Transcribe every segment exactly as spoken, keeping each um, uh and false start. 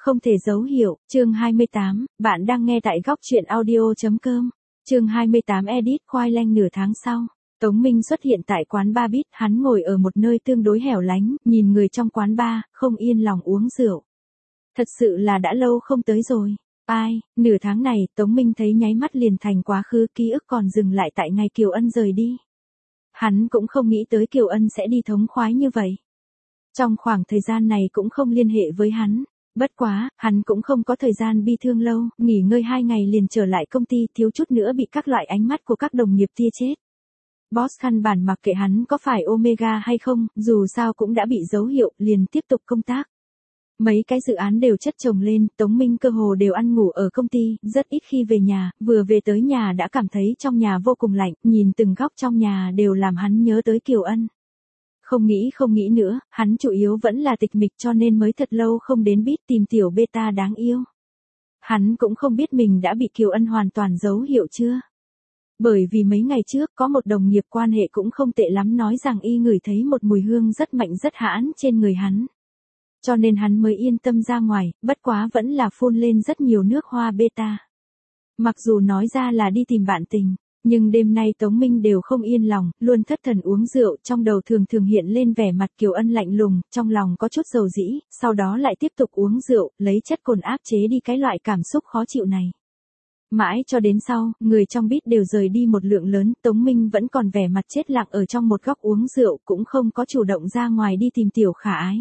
Không thể dấu hiệu, chương hai mươi tám, bạn đang nghe tại góc truyện audio.com. Chương hai mươi tám edit khoai lang nửa tháng sau. Tống Minh xuất hiện tại quán bar Beat, hắn ngồi ở một nơi tương đối hẻo lánh, nhìn người trong quán bar, không yên lòng uống rượu. Thật sự là đã lâu không tới rồi. Ai, nửa tháng này, Tống Minh thấy nháy mắt liền thành quá khứ, ký ức còn dừng lại tại ngày Kiều Ân rời đi. Hắn cũng không nghĩ tới Kiều Ân sẽ đi thống khoái như vậy. Trong khoảng thời gian này cũng không liên hệ với hắn. Bất quá, hắn cũng không có thời gian bi thương lâu, nghỉ ngơi hai ngày liền trở lại công ty, thiếu chút nữa bị các loại ánh mắt của các đồng nghiệp tia chết. Boss căn bản mặc kệ hắn có phải Omega hay không, dù sao cũng đã bị dấu hiệu, liền tiếp tục công tác. Mấy cái dự án đều chất chồng lên, Tống Minh cơ hồ đều ăn ngủ ở công ty, rất ít khi về nhà, vừa về tới nhà đã cảm thấy trong nhà vô cùng lạnh, nhìn từng góc trong nhà đều làm hắn nhớ tới Kiều Ân. Không nghĩ không nghĩ nữa, hắn chủ yếu vẫn là tịch mịch cho nên mới thật lâu không đến Beat tìm tiểu beta đáng yêu. Hắn cũng không biết mình đã bị Kiều Ân hoàn toàn dấu hiệu chưa. Bởi vì mấy ngày trước có một đồng nghiệp quan hệ cũng không tệ lắm nói rằng y ngửi thấy một mùi hương rất mạnh rất hãn trên người hắn. Cho nên hắn mới yên tâm ra ngoài, bất quá vẫn là phun lên rất nhiều nước hoa beta. Mặc dù nói ra là đi tìm bạn tình. Nhưng đêm nay Tống Minh đều không yên lòng, luôn thất thần uống rượu, trong đầu thường thường hiện lên vẻ mặt Kiều Ân lạnh lùng, trong lòng có chút dầu dĩ, sau đó lại tiếp tục uống rượu, lấy chất cồn áp chế đi cái loại cảm xúc khó chịu này. Mãi cho đến sau, người trong Beat đều rời đi một lượng lớn, Tống Minh vẫn còn vẻ mặt chết lặng ở trong một góc uống rượu, cũng không có chủ động ra ngoài đi tìm tiểu khả ái.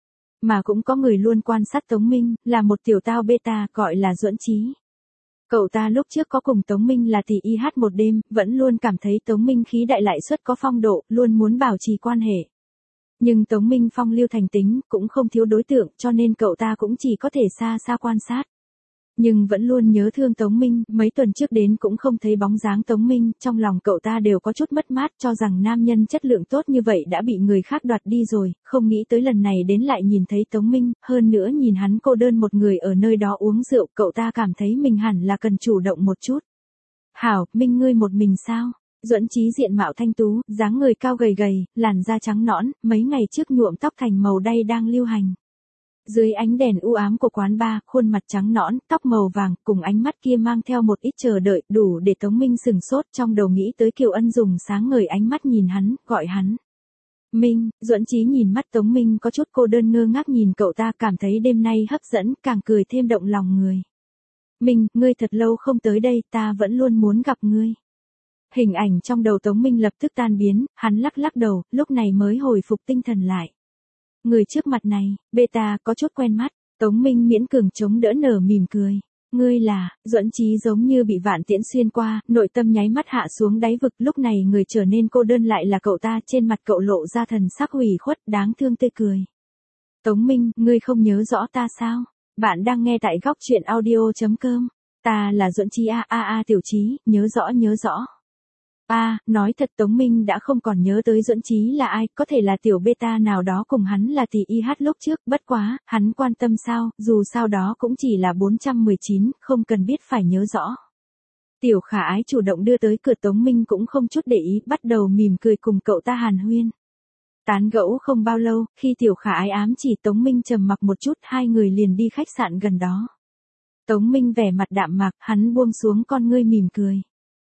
Mà cũng có người luôn quan sát Tống Minh, là một tiểu tao beta gọi là Duẫn Chí. Cậu ta lúc trước có cùng Tống Minh là tỷ y hát một đêm, vẫn luôn cảm thấy Tống Minh khí đại lại suất có phong độ, luôn muốn bảo trì quan hệ. Nhưng Tống Minh phong lưu thành tính, cũng không thiếu đối tượng, cho nên cậu ta cũng chỉ có thể xa xa quan sát. Nhưng vẫn luôn nhớ thương Tống Minh, mấy tuần trước đến cũng không thấy bóng dáng Tống Minh, trong lòng cậu ta đều có chút mất mát cho rằng nam nhân chất lượng tốt như vậy đã bị người khác đoạt đi rồi, không nghĩ tới lần này đến lại nhìn thấy Tống Minh, hơn nữa nhìn hắn cô đơn một người ở nơi đó uống rượu, cậu ta cảm thấy mình hẳn là cần chủ động một chút. Hảo, Minh ngươi một mình sao? Duẫn Chí diện mạo thanh tú, dáng người cao gầy gầy, làn da trắng nõn, mấy ngày trước nhuộm tóc thành màu đay đang lưu hành. Dưới ánh đèn u ám của quán bar, khuôn mặt trắng nõn, tóc màu vàng, cùng ánh mắt kia mang theo một ít chờ đợi, đủ để Tống Minh sừng sốt, trong đầu nghĩ tới Kiều Ân dùng sáng ngời ánh mắt nhìn hắn, gọi hắn. Minh, Duẫn Chí nhìn mắt Tống Minh có chút cô đơn ngơ ngác nhìn cậu ta, cảm thấy đêm nay hấp dẫn, càng cười thêm động lòng người. Minh, ngươi thật lâu không tới đây, ta vẫn luôn muốn gặp ngươi. Hình ảnh trong đầu Tống Minh lập tức tan biến, hắn lắc lắc đầu, lúc này mới hồi phục tinh thần lại. Người trước mặt này, beta, có chút quen mắt, Tống Minh miễn cường chống đỡ nở mỉm cười. Ngươi là, Duẫn Chí giống như bị vạn tiễn xuyên qua, nội tâm nháy mắt hạ xuống đáy vực, lúc này người trở nên cô đơn lại là cậu ta, trên mặt cậu lộ ra thần sắc hủy khuất, đáng thương tươi cười. Tống Minh, ngươi không nhớ rõ ta sao? Bạn đang nghe tại góc truyện audio.com. Ta là Duẫn Chí a a a tiểu Chí, nhớ rõ nhớ rõ. A, à, nói thật Tống Minh đã không còn nhớ tới Duẫn Chí là ai, có thể là tiểu beta nào đó cùng hắn là tỷ y hát lúc trước, bất quá, hắn quan tâm sao, dù sao đó cũng chỉ là bốn trăm mười chín, không cần biết phải nhớ rõ. Tiểu khả ái chủ động đưa tới cửa Tống Minh cũng không chút để ý, bắt đầu mỉm cười cùng cậu ta hàn huyên. Tán gẫu không bao lâu, khi tiểu khả ái ám chỉ Tống Minh trầm mặc một chút, hai người liền đi khách sạn gần đó. Tống Minh vẻ mặt đạm mạc, hắn buông xuống con ngươi mỉm cười.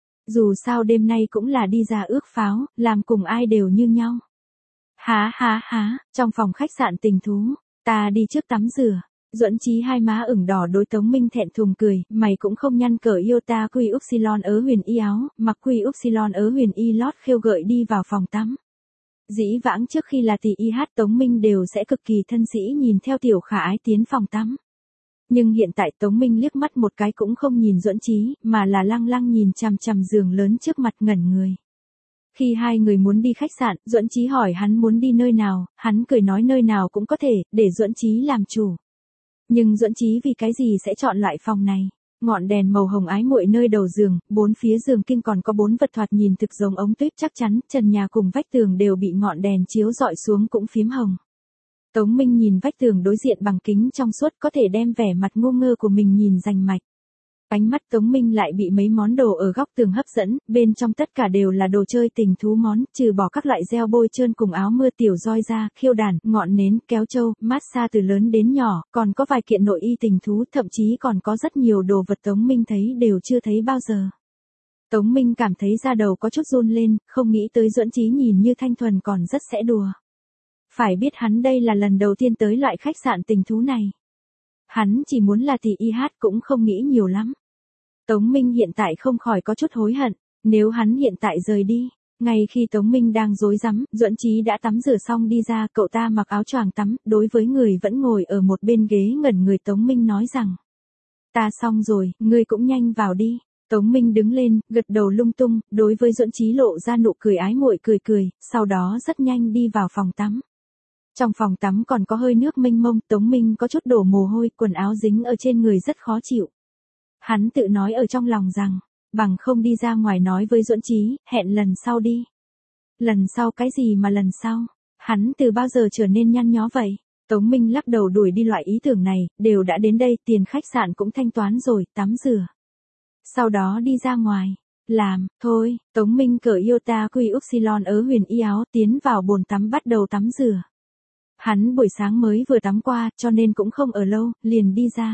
Dù sao đêm nay cũng là đi ra ước pháo, làm cùng ai đều như nhau. Há há há, trong phòng khách sạn tình thú, ta đi trước tắm rửa. Duẫn Chí hai má ửng đỏ đối Tống Minh thẹn thùng cười, mày cũng không nhăn cỡ yêu ta quy upsilon ớ huyền y áo, mặc quy upsilon ớ huyền y lót khêu gợi đi vào phòng tắm. Dĩ vãng trước khi là tỷ y hát Tống Minh đều sẽ cực kỳ thân sĩ nhìn theo tiểu khả ái tiến phòng tắm. Nhưng hiện tại Tống Minh liếc mắt một cái cũng không nhìn Duẫn Chí, mà là lăng lăng nhìn chằm chằm giường lớn trước mặt ngẩn người. Khi hai người muốn đi khách sạn, Duẫn Chí hỏi hắn muốn đi nơi nào, hắn cười nói nơi nào cũng có thể, để Duẫn Chí làm chủ. Nhưng Duẫn Chí vì cái gì sẽ chọn loại phòng này? Ngọn đèn màu hồng ái muội nơi đầu giường, bốn phía giường kinh còn có bốn vật thoạt nhìn thực giống ống tuyết chắc chắn, trần nhà cùng vách tường đều bị ngọn đèn chiếu rọi xuống cũng phím hồng. Tống Minh nhìn vách tường đối diện bằng kính trong suốt có thể đem vẻ mặt ngu ngơ của mình nhìn rành mạch. Ánh mắt Tống Minh lại bị mấy món đồ ở góc tường hấp dẫn, bên trong tất cả đều là đồ chơi tình thú món, trừ bỏ các loại gel bôi trơn cùng áo mưa tiểu roi da, khiêu đàn, ngọn nến, kéo trâu, massage từ lớn đến nhỏ, còn có vài kiện nội y tình thú, thậm chí còn có rất nhiều đồ vật Tống Minh thấy đều chưa thấy bao giờ. Tống Minh cảm thấy da đầu có chút run lên, không nghĩ tới Duẫn Chí nhìn như thanh thuần còn rất sẽ đùa. Phải biết hắn đây là lần đầu tiên tới loại khách sạn tình thú này. Hắn chỉ muốn là tỷ y hát cũng không nghĩ nhiều lắm. Tống Minh hiện tại không khỏi có chút hối hận, nếu hắn hiện tại rời đi. Ngay khi Tống Minh đang rối rắm, Duẫn Chí đã tắm rửa xong đi ra, cậu ta mặc áo choàng tắm, đối với người vẫn ngồi ở một bên ghế ngẩn người Tống Minh nói rằng. Ta xong rồi, ngươi cũng nhanh vào đi. Tống Minh đứng lên, gật đầu lung tung, đối với Duẫn Chí lộ ra nụ cười ái muội cười cười, sau đó rất nhanh đi vào phòng tắm. Trong phòng tắm còn có hơi nước mênh mông, Tống Minh có chút đổ mồ hôi, quần áo dính ở trên người rất khó chịu. Hắn tự nói ở trong lòng rằng, bằng không đi ra ngoài nói với Duẫn Chí, hẹn lần sau đi. Lần sau cái gì mà lần sau? Hắn từ bao giờ trở nên nhăn nhó vậy? Tống Minh lắc đầu đuổi đi loại ý tưởng này, đều đã đến đây, tiền khách sạn cũng thanh toán rồi, tắm rửa. Sau đó đi ra ngoài. Làm, thôi, Tống Minh cởi Iota Quy Upsilon ở huyền y áo tiến vào bồn tắm bắt đầu tắm rửa. Hắn buổi sáng mới vừa tắm qua, cho nên cũng không ở lâu, liền đi ra.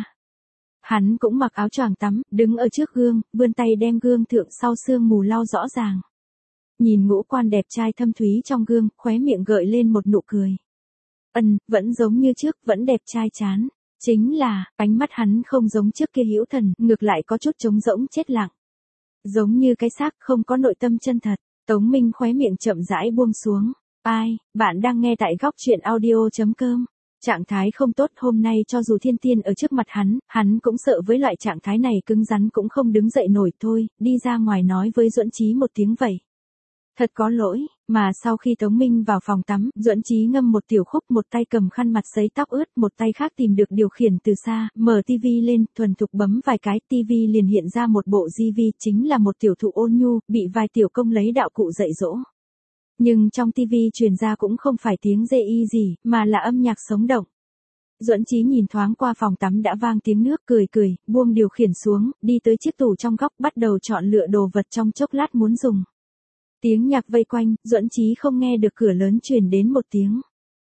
Hắn cũng mặc áo choàng tắm, đứng ở trước gương, vươn tay đem gương thượng sau sương mù lau rõ ràng. Nhìn ngũ quan đẹp trai thâm thúy trong gương, khóe miệng gợi lên một nụ cười. Ừm, vẫn giống như trước, vẫn đẹp trai chán. Chính là, ánh mắt hắn không giống trước kia hữu thần, ngược lại có chút trống rỗng chết lặng. Giống như cái xác không có nội tâm chân thật. Tống Minh khóe miệng chậm rãi buông xuống. Ai, bạn đang nghe tại góc truyện audio chấm com. Trạng thái không tốt hôm nay cho dù thiên tiên ở trước mặt hắn, hắn cũng sợ với loại trạng thái này cứng rắn cũng không đứng dậy nổi thôi, đi ra ngoài nói với Duẫn Chí một tiếng vậy. Thật có lỗi, mà sau khi Tống Minh vào phòng tắm, Duẫn Chí ngâm một tiểu khúc, một tay cầm khăn mặt sấy tóc ướt, một tay khác tìm được điều khiển từ xa, mở tivi lên, thuần thục bấm vài cái, tivi liền hiện ra một bộ gi vi, chính là một tiểu thụ ôn nhu, bị vài tiểu công lấy đạo cụ dạy dỗ. Nhưng trong tivi truyền ra cũng không phải tiếng dê y gì, mà là âm nhạc sống động. Duẫn Chí nhìn thoáng qua phòng tắm đã vang tiếng nước, cười cười, buông điều khiển xuống, đi tới chiếc tủ trong góc bắt đầu chọn lựa đồ vật trong chốc lát muốn dùng. Tiếng nhạc vây quanh, Duẫn Chí không nghe được cửa lớn truyền đến một tiếng.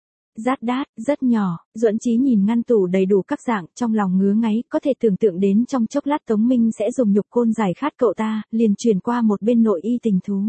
Rát đát, rất nhỏ, Duẫn Chí nhìn ngăn tủ đầy đủ các dạng, trong lòng ngứa ngáy, có thể tưởng tượng đến trong chốc lát Tống Minh sẽ dùng nhục côn giải khát cậu ta, liền chuyển qua một bên nội y tình thú.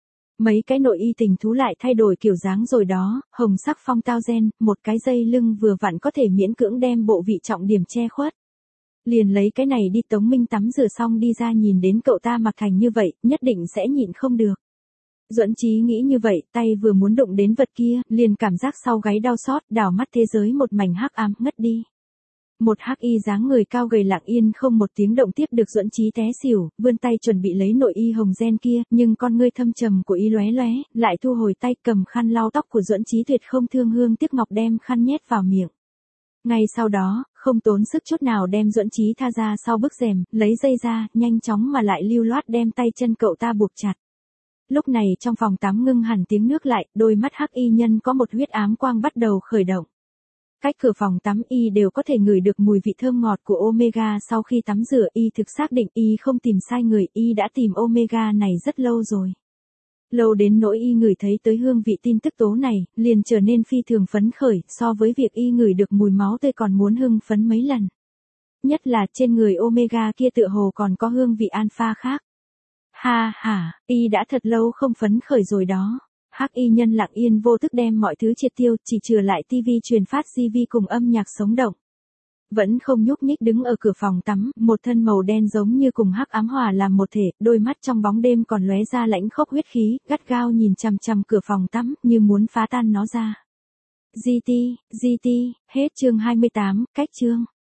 Mấy cái nội y tình thú lại thay đổi kiểu dáng rồi đó, hồng sắc phong tao gen, một cái dây lưng vừa vặn có thể miễn cưỡng đem bộ vị trọng điểm che khuất. Liền lấy cái này đi. Tống Minh tắm rửa xong đi ra nhìn đến cậu ta mặc thành như vậy, nhất định sẽ nhịn không được. Duẫn Chí nghĩ như vậy, tay vừa muốn đụng đến vật kia, liền cảm giác sau gáy đau xót, đảo mắt thế giới một mảnh hắc ám ngất đi. Một hắc y dáng người cao gầy lặng yên không một tiếng động tiếp được Duẫn Chí té xỉu, vươn tay chuẩn bị lấy nội y hồng gen kia, nhưng con ngươi thâm trầm của y lóe lóe, lại thu hồi tay cầm khăn lau tóc của Duẫn Chí tuyệt không thương hương tiếc ngọc đem khăn nhét vào miệng. Ngay sau đó, không tốn sức chút nào đem Duẫn Chí tha ra sau bức rèm, lấy dây ra, nhanh chóng mà lại lưu loát đem tay chân cậu ta buộc chặt. Lúc này trong phòng tắm ngưng hẳn tiếng nước lại, đôi mắt hắc y nhân có một huyết ám quang bắt đầu khởi động. Cách cửa phòng tắm y đều có thể ngửi được mùi vị thơm ngọt của Omega sau khi tắm rửa y thực xác định y không tìm sai người, y đã tìm Omega này rất lâu rồi. Lâu đến nỗi y ngửi thấy tới hương vị tin tức tố này, liền trở nên phi thường phấn khởi, so với việc y ngửi được mùi máu tươi còn muốn hưng phấn mấy lần. Nhất là trên người Omega kia tựa hồ còn có hương vị alpha khác. Ha ha, y đã thật lâu không phấn khởi rồi đó. Hắc y nhân lặng yên vô thức đem mọi thứ triệt tiêu, chỉ trừ lại tivi truyền phát gi vi cùng âm nhạc sống động. Vẫn không nhúc nhích đứng ở cửa phòng tắm, một thân màu đen giống như cùng hắc ám hòa làm một thể, đôi mắt trong bóng đêm còn lóe ra lãnh khốc huyết khí, gắt gao nhìn chằm chằm cửa phòng tắm, như muốn phá tan nó ra. giê tê, giê tê, hết chương hai mươi tám, cách chương.